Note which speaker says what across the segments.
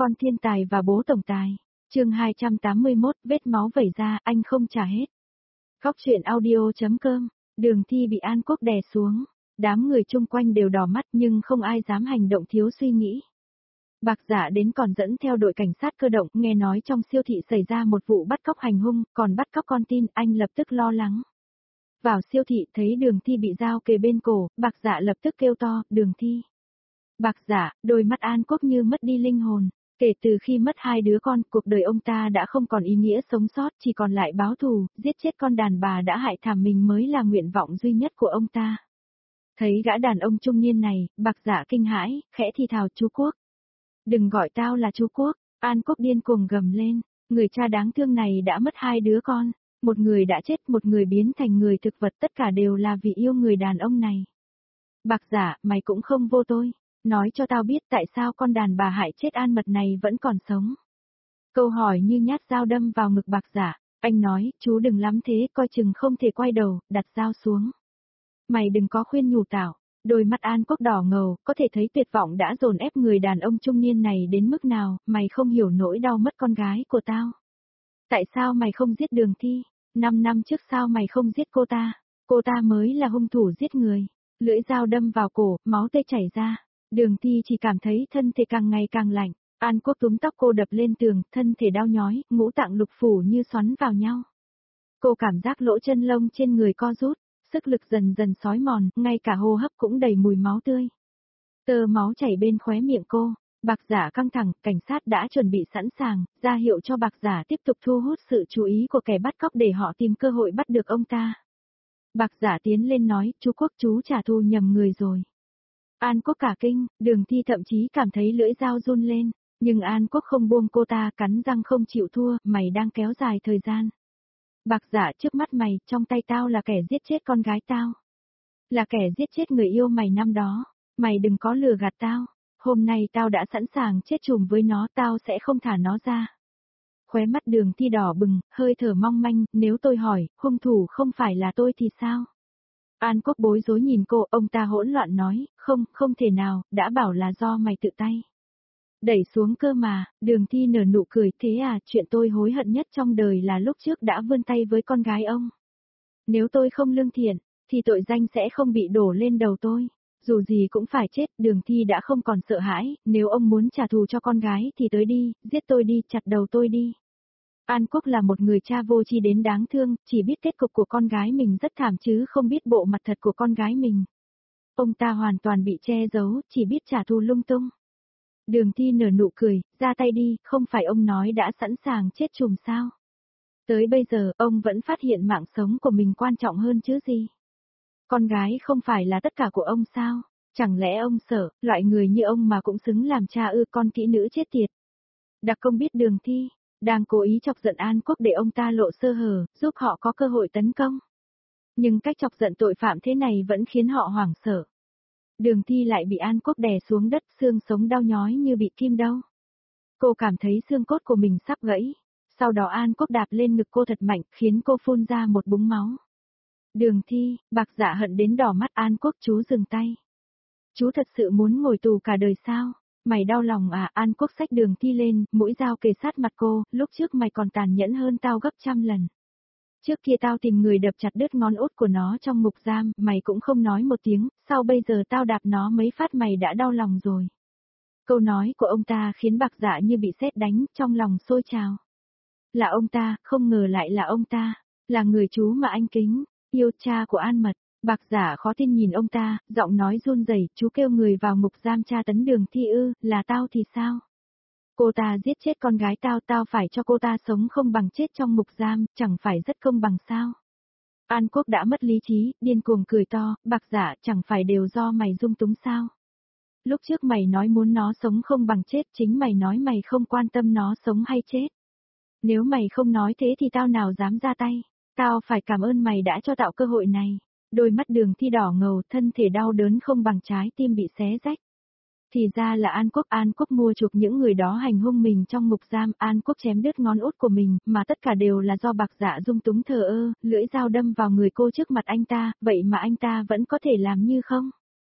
Speaker 1: Con thiên tài và bố tổng tài. Chương 281, vết máu vẩy ra, anh không trả hết. Góc truyện audio.com. Đường Thi bị An Quốc đè xuống. Đám người chung quanh đều đỏ mắt nhưng không ai dám hành động thiếu suy nghĩ. Bạc Dạ đến còn dẫn theo đội cảnh sát cơ động, nghe nói trong siêu thị xảy ra một vụ bắt cóc hành hung, còn bắt cóc con tin, anh lập tức lo lắng. Vào siêu thị thấy Đường Thi bị dao kề bên cổ, Bạc Dạ lập tức kêu to, Đường Thi. Bạc Dạ, đôi mắt An Quốc như mất đi linh hồn. Kể từ khi mất hai đứa con, cuộc đời ông ta đã không còn ý nghĩa sống sót, chỉ còn lại báo thù, giết chết con đàn bà đã hại thảm mình mới là nguyện vọng duy nhất của ông ta. Thấy gã đàn ông trung niên này, Bạc Dạ kinh hãi, khẽ thì thào, chú Quốc. Đừng gọi tao là chú Quốc, An Quốc điên cuồng gầm lên, người cha đáng thương này đã mất hai đứa con, một người đã chết, một người biến thành người thực vật, tất cả đều là vì yêu người đàn ông này. Bạc Dạ, mày cũng không vô tôi. Nói cho tao biết tại sao con đàn bà hại chết An Mật này vẫn còn sống. Câu hỏi như nhát dao đâm vào ngực Bạc Dạ, anh nói, chú đừng lắm thế, coi chừng không thể quay đầu, đặt dao xuống. Mày đừng có khuyên nhủ tao. Đôi mắt An Quốc đỏ ngầu, có thể thấy tuyệt vọng đã dồn ép người đàn ông trung niên này đến mức nào, mày không hiểu nỗi đau mất con gái của tao. Tại sao mày không giết Đường Thi? 5 năm trước sao mày không giết cô ta mới là hung thủ giết người. Lưỡi dao đâm vào cổ, máu tươi chảy ra. Đường Thi chỉ cảm thấy thân thể càng ngày càng lạnh, An Quốc túm tóc cô đập lên tường, thân thể đau nhói, ngũ tạng lục phủ như xoắn vào nhau. Cô cảm giác lỗ chân lông trên người co rút, sức lực dần dần xói mòn, ngay cả hô hấp cũng đầy mùi máu tươi. Tơ máu chảy bên khóe miệng cô, Bạc Dạ căng thẳng, cảnh sát đã chuẩn bị sẵn sàng, ra hiệu cho Bạc Dạ tiếp tục thu hút sự chú ý của kẻ bắt cóc để họ tìm cơ hội bắt được ông ta. Bạc Dạ tiến lên nói, chú Quốc chú trả thù nhầm người rồi. An Quốc cả kinh, Đường Thi thậm chí cảm thấy lưỡi dao run lên, nhưng An Quốc không buông cô ta, cắn răng không chịu thua, mày đang kéo dài thời gian. Bạc Dạ, trước mắt mày, trong tay tao là kẻ giết chết con gái tao. Là kẻ giết chết người yêu mày năm đó, mày đừng có lừa gạt tao, hôm nay tao đã sẵn sàng chết chùm với nó, tao sẽ không thả nó ra. Khóe mắt Đường Thi đỏ bừng, hơi thở mong manh, nếu tôi hỏi, hung thủ không phải là tôi thì sao? An Quốc bối rối nhìn cô, ông ta hỗn loạn nói, không thể nào, đã bảo là do mày tự tay. Đẩy xuống cơ mà, Đường Thi nở nụ cười, thế à, chuyện tôi hối hận nhất trong đời là lúc trước đã vươn tay với con gái ông. Nếu tôi không lương thiện, thì tội danh sẽ không bị đổ lên đầu tôi. Dù gì cũng phải chết, Đường Thi đã không còn sợ hãi, nếu ông muốn trả thù cho con gái thì tới đi, giết tôi đi, chặt đầu tôi đi. An Quốc là một người cha vô tri đến đáng thương, chỉ biết kết cục của con gái mình rất thảm chứ không biết bộ mặt thật của con gái mình. Ông ta hoàn toàn bị che giấu, chỉ biết trả thù lung tung. Đường Thi nở nụ cười, ra tay đi, không phải ông nói đã sẵn sàng chết chùm sao? Tới bây giờ, ông vẫn phát hiện mạng sống của mình quan trọng hơn chứ gì? Con gái không phải là tất cả của ông sao? Chẳng lẽ ông sợ, loại người như ông mà cũng xứng làm cha ư, con kỹ nữ chết tiệt. Đặc công biết Đường Thi đang cố ý chọc giận An Quốc để ông ta lộ sơ hở, giúp họ có cơ hội tấn công. Nhưng cách chọc giận tội phạm thế này vẫn khiến họ hoảng sợ. Đường Thi lại bị An Quốc đè xuống đất, xương sống đau nhói như bị kim đau. Cô cảm thấy xương cốt của mình sắp gãy. Sau đó An Quốc đạp lên ngực cô thật mạnh, khiến cô phun ra một búng máu. Đường Thi, Bạc Dạ hận đến đỏ mắt. An Quốc, chú dừng tay. Chú thật sự muốn ngồi tù cả đời sao? Mày đau lòng à? An Quốc xách Đường Thi lên, mũi dao kề sát mặt cô, lúc trước mày còn tàn nhẫn hơn tao gấp trăm lần. Trước kia tao tìm người đập chặt đứt ngón út của nó trong ngục giam, mày cũng không nói một tiếng, sao bây giờ tao đạp nó mấy phát mày đã đau lòng rồi. Câu nói của ông ta khiến Bạc Dạ như bị sét đánh, trong lòng sôi trào. Là ông ta, không ngờ lại là ông ta, là người chú mà anh kính, yêu, cha của An Mật. Bạc Dạ khó tin nhìn ông ta, giọng nói run rẩy, chú kêu người vào ngục giam tra tấn Đường Thi ư, là tao thì sao? Cô ta giết chết con gái tao, tao phải cho cô ta sống không bằng chết trong ngục giam, chẳng phải rất công bằng sao? An Quốc đã mất lý trí, điên cuồng cười to, Bạc Dạ, chẳng phải đều do mày dung túng sao? Lúc trước mày nói muốn nó sống không bằng chết, chính mày nói mày không quan tâm nó sống hay chết. Nếu mày không nói thế thì tao nào dám ra tay, tao phải cảm ơn mày đã cho tạo cơ hội này. Đôi mắt Đường Thi đỏ ngầu, thân thể đau đớn không bằng trái tim bị xé rách. Thì ra là An Quốc mua chuộc những người đó hành hung mình trong ngục giam, An Quốc chém đứt ngón út của mình, mà tất cả đều là do Bạc Dạ dung túng thờ ơ, lưỡi dao đâm vào người cô trước mặt anh ta, vậy mà anh ta vẫn có thể làm như không.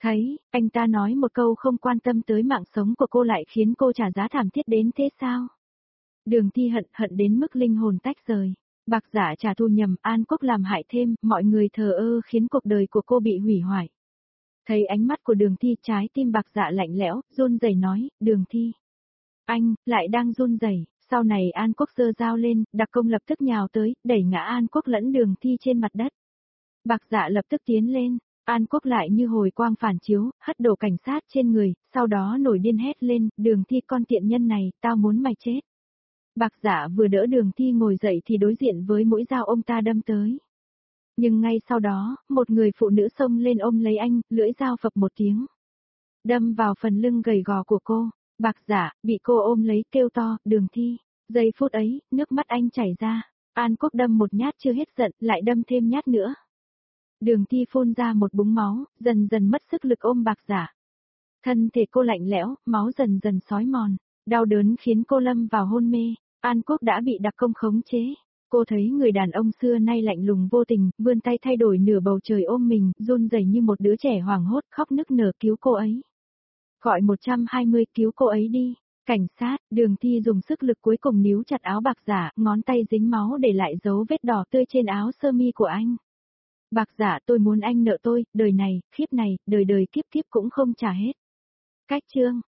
Speaker 1: Thấy, anh ta nói một câu không quan tâm tới mạng sống của cô lại khiến cô trả giá thảm thiết đến thế sao? Đường Thi hận đến mức linh hồn tách rời. Bạc Dạ trả thù nhầm, An Quốc làm hại thêm, mọi người thờ ơ khiến cuộc đời của cô bị hủy hoại. Thấy ánh mắt của Đường Thi, trái tim Bạc Dạ lạnh lẽo, run rẩy nói, Đường Thi. Anh, lại đang run rẩy. Sau này An Quốc giơ dao lên, đặc công lập tức nhào tới, đẩy ngã An Quốc lẫn Đường Thi trên mặt đất. Bạc Dạ lập tức tiến lên, An Quốc lại như hồi quang phản chiếu, hất đổ cảnh sát trên người, sau đó nổi điên hét lên, Đường Thi con tiện nhân này, tao muốn mày chết. Bạc Dạ vừa đỡ Đường Thi ngồi dậy thì đối diện với mũi dao ông ta đâm tới. Nhưng ngay sau đó, một người phụ nữ xông lên ôm lấy anh, lưỡi dao phập một tiếng. Đâm vào phần lưng gầy gò của cô. Bạc Dạ, bị cô ôm lấy kêu to, Đường Thi. Giây phút ấy, nước mắt anh chảy ra. An Quốc đâm một nhát chưa hết giận, lại đâm thêm nhát nữa. Đường Thi phun ra một búng máu, dần dần mất sức lực ôm Bạc Dạ. Thân thể cô lạnh lẽo, máu dần dần xói mòn. Đau đớn khiến cô lâm vào hôn mê. An Quốc đã bị đặc công khống chế. Cô thấy người đàn ông xưa nay lạnh lùng vô tình, vươn tay thay đổi nửa bầu trời ôm mình, run rẩy như một đứa trẻ hoảng hốt, khóc nức nở cứu cô ấy. Gọi 120 cứu cô ấy đi. Cảnh sát, Đường Thi dùng sức lực cuối cùng níu chặt áo Bạc Dạ, ngón tay dính máu để lại dấu vết đỏ tươi trên áo sơ mi của anh. Bạc Dạ, tôi muốn anh nợ tôi, đời này, kiếp này, đời đời kiếp kiếp cũng không trả hết. Cách chương